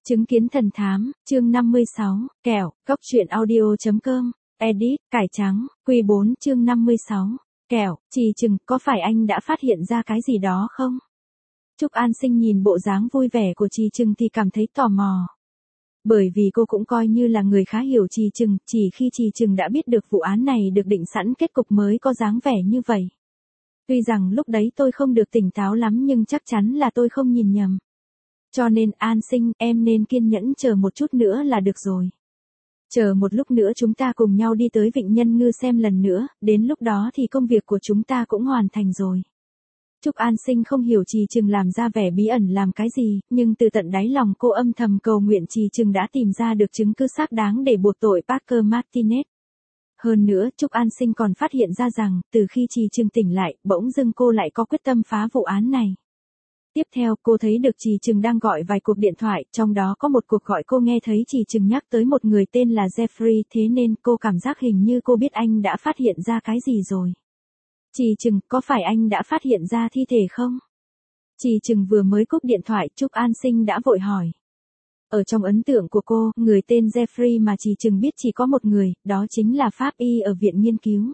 Chứng kiến thần thám, chương 56, kẹo, góc truyện audio.com, edit, cải trắng, Q4 chương 56, kẹo, Trì Trừng, có phải anh đã phát hiện ra cái gì đó không? Trúc An Sinh nhìn bộ dáng vui vẻ của Trì Trừng thì cảm thấy tò mò. Bởi vì cô cũng coi như là người khá hiểu Trì Trừng, chỉ khi Trì Trừng đã biết được vụ án này được định sẵn kết cục mới có dáng vẻ như vậy. Tuy rằng lúc đấy tôi không được tỉnh táo lắm nhưng chắc chắn là tôi không nhìn nhầm. Cho nên An Sinh, em nên kiên nhẫn chờ một chút nữa là được rồi. Chờ một lúc nữa chúng ta cùng nhau đi tới Vịnh Nhân Ngư xem lần nữa, đến lúc đó thì công việc của chúng ta cũng hoàn thành rồi. Trúc An Sinh không hiểu Trì Trừng làm ra vẻ bí ẩn làm cái gì, nhưng từ tận đáy lòng cô âm thầm cầu nguyện Trì Trừng đã tìm ra được chứng cứ xác đáng để buộc tội Parker Martinez. Hơn nữa, Trúc An Sinh còn phát hiện ra rằng, từ khi Trì Trừng tỉnh lại, bỗng dưng cô lại có quyết tâm phá vụ án này. Tiếp theo, cô thấy được Trì Trừng đang gọi vài cuộc điện thoại, trong đó có một cuộc gọi cô nghe thấy Trì Trừng nhắc tới một người tên là Jeffrey, thế nên cô cảm giác hình như cô biết anh đã phát hiện ra cái gì rồi. Trì Trừng, có phải anh đã phát hiện ra thi thể không? Trì Trừng vừa mới cúp điện thoại, Trúc An Sinh đã vội hỏi. Ở trong ấn tượng của cô, người tên Jeffrey mà Trì Trừng biết chỉ có một người, đó chính là pháp y ở viện nghiên cứu.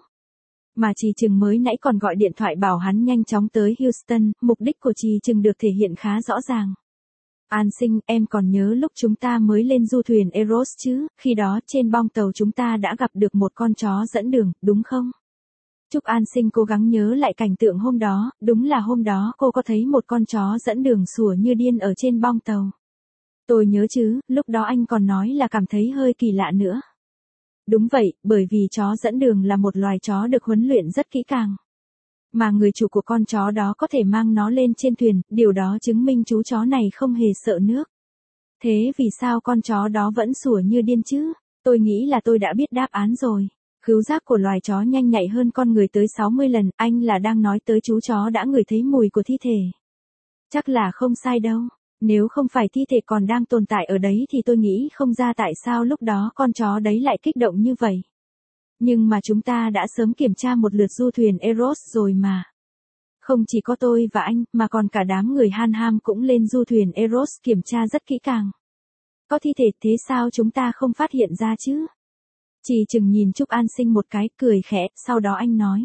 Mà Trì Trừng mới nãy còn gọi điện thoại bảo hắn nhanh chóng tới Houston, mục đích của Trì Trừng được thể hiện khá rõ ràng. An Sinh, em còn nhớ lúc chúng ta mới lên du thuyền Eros chứ, khi đó trên bong tàu chúng ta đã gặp được một con chó dẫn đường, đúng không? Trúc An Sinh cố gắng nhớ lại cảnh tượng hôm đó, đúng là hôm đó cô có thấy một con chó dẫn đường sủa như điên ở trên bong tàu. Tôi nhớ chứ, lúc đó anh còn nói là cảm thấy hơi kỳ lạ nữa. Đúng vậy, bởi vì chó dẫn đường là một loài chó được huấn luyện rất kỹ càng. Mà người chủ của con chó đó có thể mang nó lên trên thuyền, điều đó chứng minh chú chó này không hề sợ nước. Thế vì sao con chó đó vẫn sủa như điên chứ? Tôi nghĩ là tôi đã biết đáp án rồi. Khứu giác của loài chó nhanh nhạy hơn con người tới 60 lần, anh là đang nói tới chú chó đã ngửi thấy mùi của thi thể. Chắc là không sai đâu. Nếu không phải thi thể còn đang tồn tại ở đấy thì tôi nghĩ không ra tại sao lúc đó con chó đấy lại kích động như vậy. Nhưng mà chúng ta đã sớm kiểm tra một lượt du thuyền Eros rồi mà. Không chỉ có tôi và anh, mà còn cả đám người Hanham cũng lên du thuyền Eros kiểm tra rất kỹ càng. Có thi thể thế sao chúng ta không phát hiện ra chứ? Trì Trừng nhìn Trúc An Sinh một cái, cười khẽ, sau đó anh nói.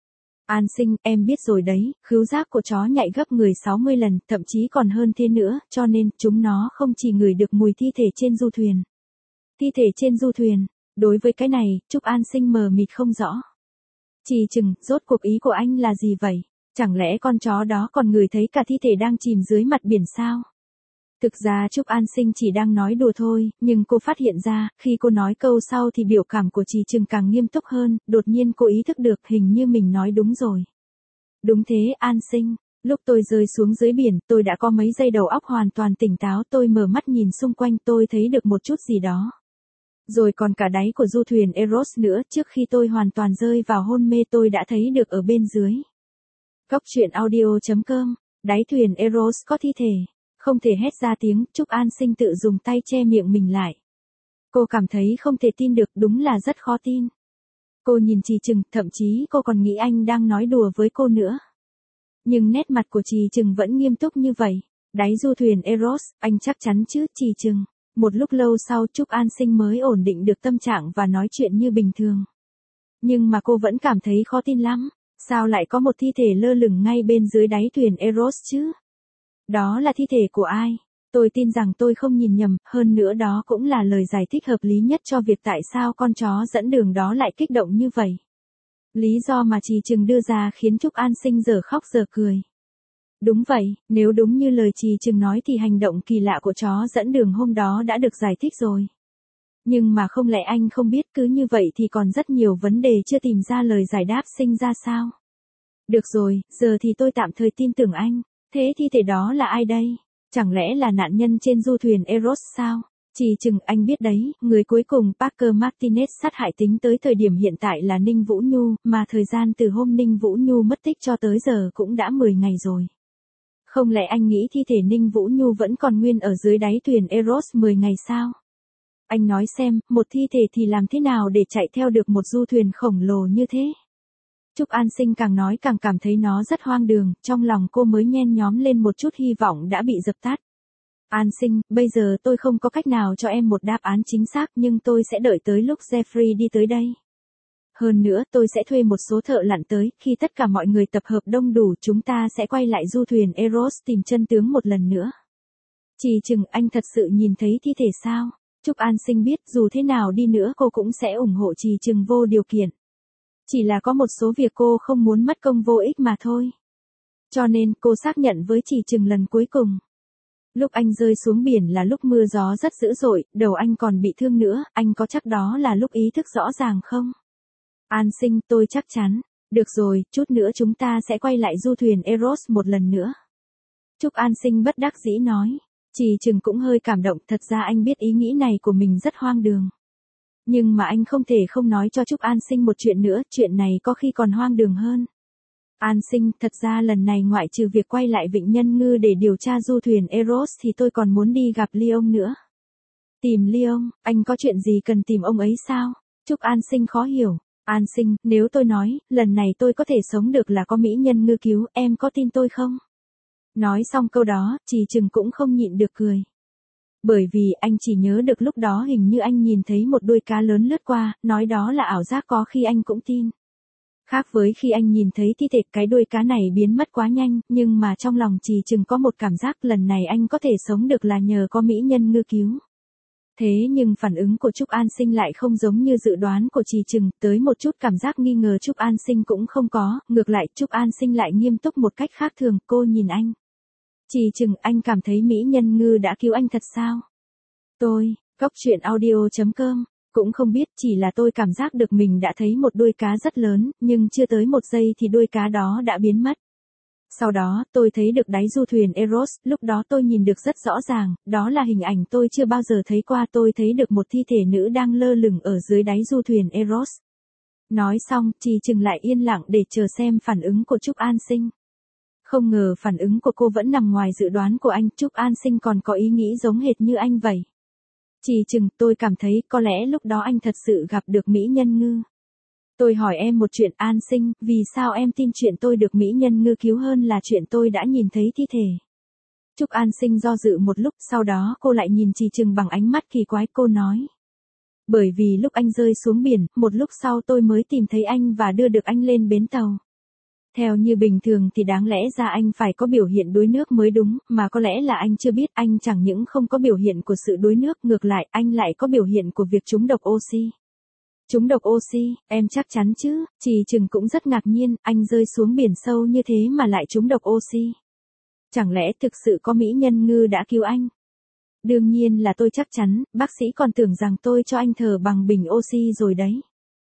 An Sinh, em biết rồi đấy, khứu giác của chó nhạy gấp người 60 lần, thậm chí còn hơn thế nữa, cho nên, chúng nó không chỉ ngửi được mùi thi thể trên du thuyền. Thi thể trên du thuyền, đối với cái này, Trúc An Sinh mờ mịt không rõ. Trì Trừng, rốt cuộc ý của anh là gì vậy? Chẳng lẽ con chó đó còn ngửi thấy cả thi thể đang chìm dưới mặt biển sao? Thực ra Trúc An Sinh chỉ đang nói đùa thôi, nhưng cô phát hiện ra, khi cô nói câu sau thì biểu cảm của Trì Trừng càng nghiêm túc hơn, đột nhiên cô ý thức được hình như mình nói đúng rồi. Đúng thế, An Sinh, lúc tôi rơi xuống dưới biển, tôi đã có mấy giây đầu óc hoàn toàn tỉnh táo, tôi mở mắt nhìn xung quanh tôi thấy được một chút gì đó. Rồi còn cả đáy của du thuyền Eros nữa, trước khi tôi hoàn toàn rơi vào hôn mê tôi đã thấy được ở bên dưới. Góc truyện audio.com, đáy thuyền Eros có thi thể. Không thể hét ra tiếng, Trúc An Sinh tự dùng tay che miệng mình lại. Cô cảm thấy không thể tin được, đúng là rất khó tin. Cô nhìn Trì Trừng, thậm chí cô còn nghĩ anh đang nói đùa với cô nữa. Nhưng nét mặt của Trì Trừng vẫn nghiêm túc như vậy. Đáy du thuyền Eros, anh chắc chắn chứ, Trì Trừng. Một lúc lâu sau Trúc An Sinh mới ổn định được tâm trạng và nói chuyện như bình thường. Nhưng mà cô vẫn cảm thấy khó tin lắm. Sao lại có một thi thể lơ lửng ngay bên dưới đáy thuyền Eros chứ? Đó là thi thể của ai? Tôi tin rằng tôi không nhìn nhầm, hơn nữa đó cũng là lời giải thích hợp lý nhất cho việc tại sao con chó dẫn đường đó lại kích động như vậy. Lý do mà Trì Trừng đưa ra khiến Trúc An Sinh giờ khóc giờ cười. Đúng vậy, nếu đúng như lời Trì Trừng nói thì hành động kỳ lạ của chó dẫn đường hôm đó đã được giải thích rồi. Nhưng mà không lẽ anh không biết cứ như vậy thì còn rất nhiều vấn đề chưa tìm ra lời giải đáp sinh ra sao? Được rồi, giờ thì tôi tạm thời tin tưởng anh. Thế thi thể đó là ai đây? Chẳng lẽ là nạn nhân trên du thuyền Eros sao? Trì Trừng, anh biết đấy, người cuối cùng Parker Martinez sát hại tính tới thời điểm hiện tại là Ninh Vũ Nhu, mà thời gian từ hôm Ninh Vũ Nhu mất tích cho tới giờ cũng đã 10 ngày rồi. Không lẽ anh nghĩ thi thể Ninh Vũ Nhu vẫn còn nguyên ở dưới đáy thuyền Eros 10 ngày sao? Anh nói xem, một thi thể thì làm thế nào để chạy theo được một du thuyền khổng lồ như thế? Trúc An Sinh càng nói càng cảm thấy nó rất hoang đường, trong lòng cô mới nhen nhóm lên một chút hy vọng đã bị dập tắt. An Sinh, bây giờ tôi không có cách nào cho em một đáp án chính xác nhưng tôi sẽ đợi tới lúc Jeffrey đi tới đây. Hơn nữa tôi sẽ thuê một số thợ lặn tới, khi tất cả mọi người tập hợp đông đủ chúng ta sẽ quay lại du thuyền Eros tìm chân tướng một lần nữa. Chỉ chừng anh thật sự nhìn thấy thi thể sao? Trúc An Sinh biết dù thế nào đi nữa cô cũng sẽ ủng hộ Trì Trừng vô điều kiện. Chỉ là có một số việc cô không muốn mất công vô ích mà thôi. Cho nên cô xác nhận với Trì Trừng lần cuối cùng. Lúc anh rơi xuống biển là lúc mưa gió rất dữ dội, đầu anh còn bị thương nữa, anh có chắc đó là lúc ý thức rõ ràng không? An Sinh, tôi chắc chắn. Được rồi, chút nữa chúng ta sẽ quay lại du thuyền Eros một lần nữa. Trúc An Sinh bất đắc dĩ nói. Trì Trừng cũng hơi cảm động, thật ra anh biết ý nghĩ này của mình rất hoang đường. Nhưng mà anh không thể không nói cho Trúc An Sinh một chuyện nữa, chuyện này có khi còn hoang đường hơn. An Sinh, thật ra lần này ngoại trừ việc quay lại Vịnh Nhân Ngư để điều tra du thuyền Eros thì tôi còn muốn đi gặp Leon nữa. Tìm Leon, anh có chuyện gì cần tìm ông ấy sao? Trúc An Sinh khó hiểu. An Sinh, nếu tôi nói, lần này tôi có thể sống được là có mỹ nhân ngư cứu, em có tin tôi không? Nói xong câu đó, Trì Trừng cũng không nhịn được cười. Bởi vì anh chỉ nhớ được lúc đó hình như anh nhìn thấy một đuôi cá lớn lướt qua, nói đó là ảo giác có khi anh cũng tin. Khác với khi anh nhìn thấy thi thể cái đuôi cá này biến mất quá nhanh, nhưng mà trong lòng Trì Trừng có một cảm giác lần này anh có thể sống được là nhờ có mỹ nhân ngư cứu. Thế nhưng phản ứng của Trúc An Sinh lại không giống như dự đoán của Trì Trừng, tới một chút cảm giác nghi ngờ Trúc An Sinh cũng không có, ngược lại Trúc An Sinh lại nghiêm túc một cách khác thường, cô nhìn anh. Trì Trừng, anh cảm thấy mỹ nhân ngư đã cứu anh thật sao? Tôi, Cốc Truyện Audio.com, cũng không biết, chỉ là tôi cảm giác được mình đã thấy một đuôi cá rất lớn, nhưng chưa tới một giây thì đuôi cá đó đã biến mất. Sau đó, tôi thấy được đáy du thuyền Eros, lúc đó tôi nhìn được rất rõ ràng, đó là hình ảnh tôi chưa bao giờ thấy qua, tôi thấy được một thi thể nữ đang lơ lửng ở dưới đáy du thuyền Eros. Nói xong, Trì Trừng lại yên lặng để chờ xem phản ứng của Trúc An Sinh. Không ngờ phản ứng của cô vẫn nằm ngoài dự đoán của anh, Trúc An Sinh còn có ý nghĩ giống hệt như anh vậy. Trì Trừng, tôi cảm thấy có lẽ lúc đó anh thật sự gặp được mỹ nhân ngư. Tôi hỏi em một chuyện, An Sinh, vì sao em tin chuyện tôi được mỹ nhân ngư cứu hơn là chuyện tôi đã nhìn thấy thi thể? Trúc An Sinh do dự một lúc, sau đó cô lại nhìn Trì Trừng bằng ánh mắt kỳ quái, cô nói. Bởi vì lúc anh rơi xuống biển, một lúc sau tôi mới tìm thấy anh và đưa được anh lên bến tàu. Theo như bình thường thì đáng lẽ ra anh phải có biểu hiện đuối nước mới đúng, mà có lẽ là anh chưa biết, anh chẳng những không có biểu hiện của sự đuối nước, ngược lại anh lại có biểu hiện của việc trúng độc oxy. Trúng độc oxy, em chắc chắn chứ? Trì Trừng cũng rất ngạc nhiên, anh rơi xuống biển sâu như thế mà lại trúng độc oxy. Chẳng lẽ thực sự có mỹ nhân ngư đã cứu anh? Đương nhiên là tôi chắc chắn, bác sĩ còn tưởng rằng tôi cho anh thở bằng bình oxy rồi đấy.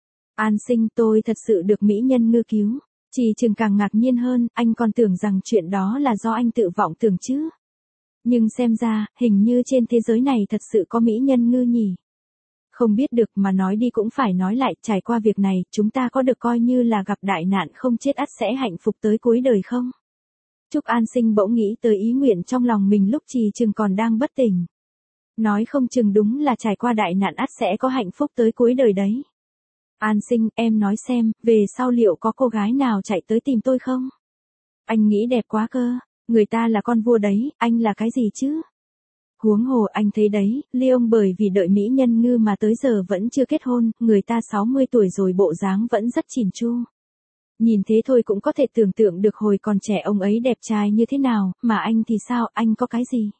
An Sinh, tôi thật sự được mỹ nhân ngư cứu. Trì Trừng càng ngạc nhiên hơn, anh còn tưởng rằng chuyện đó là do anh tự vọng tưởng chứ. Nhưng xem ra, hình như trên thế giới này thật sự có mỹ nhân ngư nhỉ. Không biết được, mà nói đi cũng phải nói lại, trải qua việc này, chúng ta có được coi như là gặp đại nạn không chết ắt sẽ hạnh phúc tới cuối đời không? Trúc An Sinh bỗng nghĩ tới ý nguyện trong lòng mình lúc Trì Trừng còn đang bất tỉnh. Nói không chừng đúng là trải qua đại nạn ắt sẽ có hạnh phúc tới cuối đời đấy. An Sinh, em nói xem, về sau liệu có cô gái nào chạy tới tìm tôi không? Anh nghĩ đẹp quá cơ, người ta là con vua đấy, anh là cái gì chứ? Huống hồ anh thấy đấy, Leon bởi vì đợi mỹ nhân ngư mà tới giờ vẫn chưa kết hôn, người ta 60 tuổi rồi bộ dáng vẫn rất chỉn chu. Nhìn thế thôi cũng có thể tưởng tượng được hồi còn trẻ ông ấy đẹp trai như thế nào, mà anh thì sao, anh có cái gì?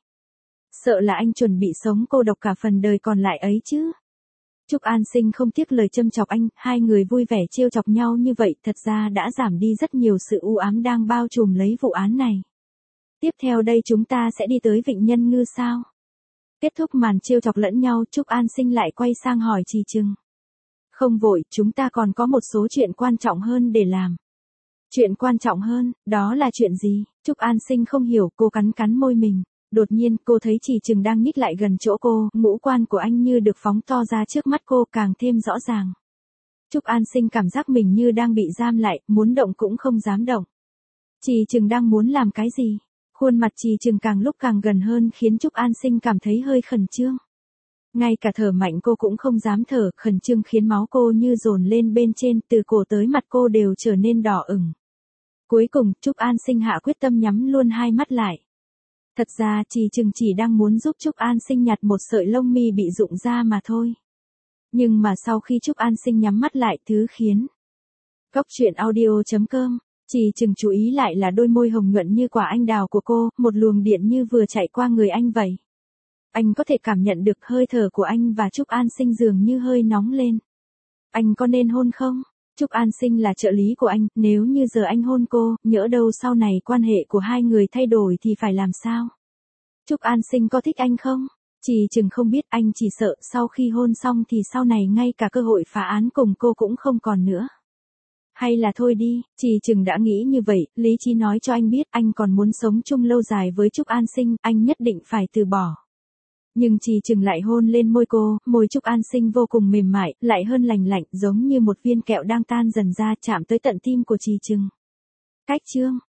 Sợ là anh chuẩn bị sống cô độc cả phần đời còn lại ấy chứ. Trúc An Sinh không tiếc lời châm chọc anh, hai người vui vẻ trêu chọc nhau như vậy thật ra đã giảm đi rất nhiều sự u ám đang bao trùm lấy vụ án này. Tiếp theo đây chúng ta sẽ đi tới Vịnh Nhân Ngư sao? Kết thúc màn trêu chọc lẫn nhau, Trúc An Sinh lại quay sang hỏi Trì Trừng. Không vội, chúng ta còn có một số chuyện quan trọng hơn để làm. Chuyện quan trọng hơn, đó là chuyện gì? Trúc An Sinh không hiểu, cô cắn cắn môi mình. Đột nhiên, cô thấy Trì Trừng đang nhích lại gần chỗ cô, ngũ quan của anh như được phóng to ra trước mắt cô càng thêm rõ ràng. Trúc An Sinh cảm giác mình như đang bị giam lại, muốn động cũng không dám động. Trì Trừng đang muốn làm cái gì? Khuôn mặt Trì Trừng càng lúc càng gần hơn khiến Trúc An Sinh cảm thấy hơi khẩn trương. Ngay cả thở mạnh cô cũng không dám thở, khẩn trương khiến máu cô như dồn lên bên trên, từ cổ tới mặt cô đều trở nên đỏ ửng. Cuối cùng, Trúc An Sinh hạ quyết tâm nhắm luôn hai mắt lại. Thật ra Trì Trừng chỉ đang muốn giúp Trúc An Sinh nhặt một sợi lông mi bị rụng ra mà thôi. Nhưng mà sau khi Trúc An Sinh nhắm mắt lại, thứ khiến Góc truyện audio.com, Trì Trừng chú ý lại là đôi môi hồng nhuận như quả anh đào của cô, một luồng điện như vừa chạy qua người anh vậy. Anh có thể cảm nhận được hơi thở của anh và Trúc An Sinh dường như hơi nóng lên. Anh có nên hôn không? Trúc An Sinh là trợ lý của anh, nếu như giờ anh hôn cô, nhỡ đâu sau này quan hệ của hai người thay đổi thì phải làm sao? Trúc An Sinh có thích anh không? Trì Trừng không biết, anh chỉ sợ sau khi hôn xong thì sau này ngay cả cơ hội phá án cùng cô cũng không còn nữa. Hay là thôi đi, Trì Trừng đã nghĩ như vậy, lý trí nói cho anh biết anh còn muốn sống chung lâu dài với Trúc An Sinh, anh nhất định phải từ bỏ. Nhưng Trì Trừng lại hôn lên môi cô, môi Trúc An Sinh vô cùng mềm mại, lại hơn lành lạnh, giống như một viên kẹo đang tan dần ra chạm tới tận tim của Trì Trừng. Cách chương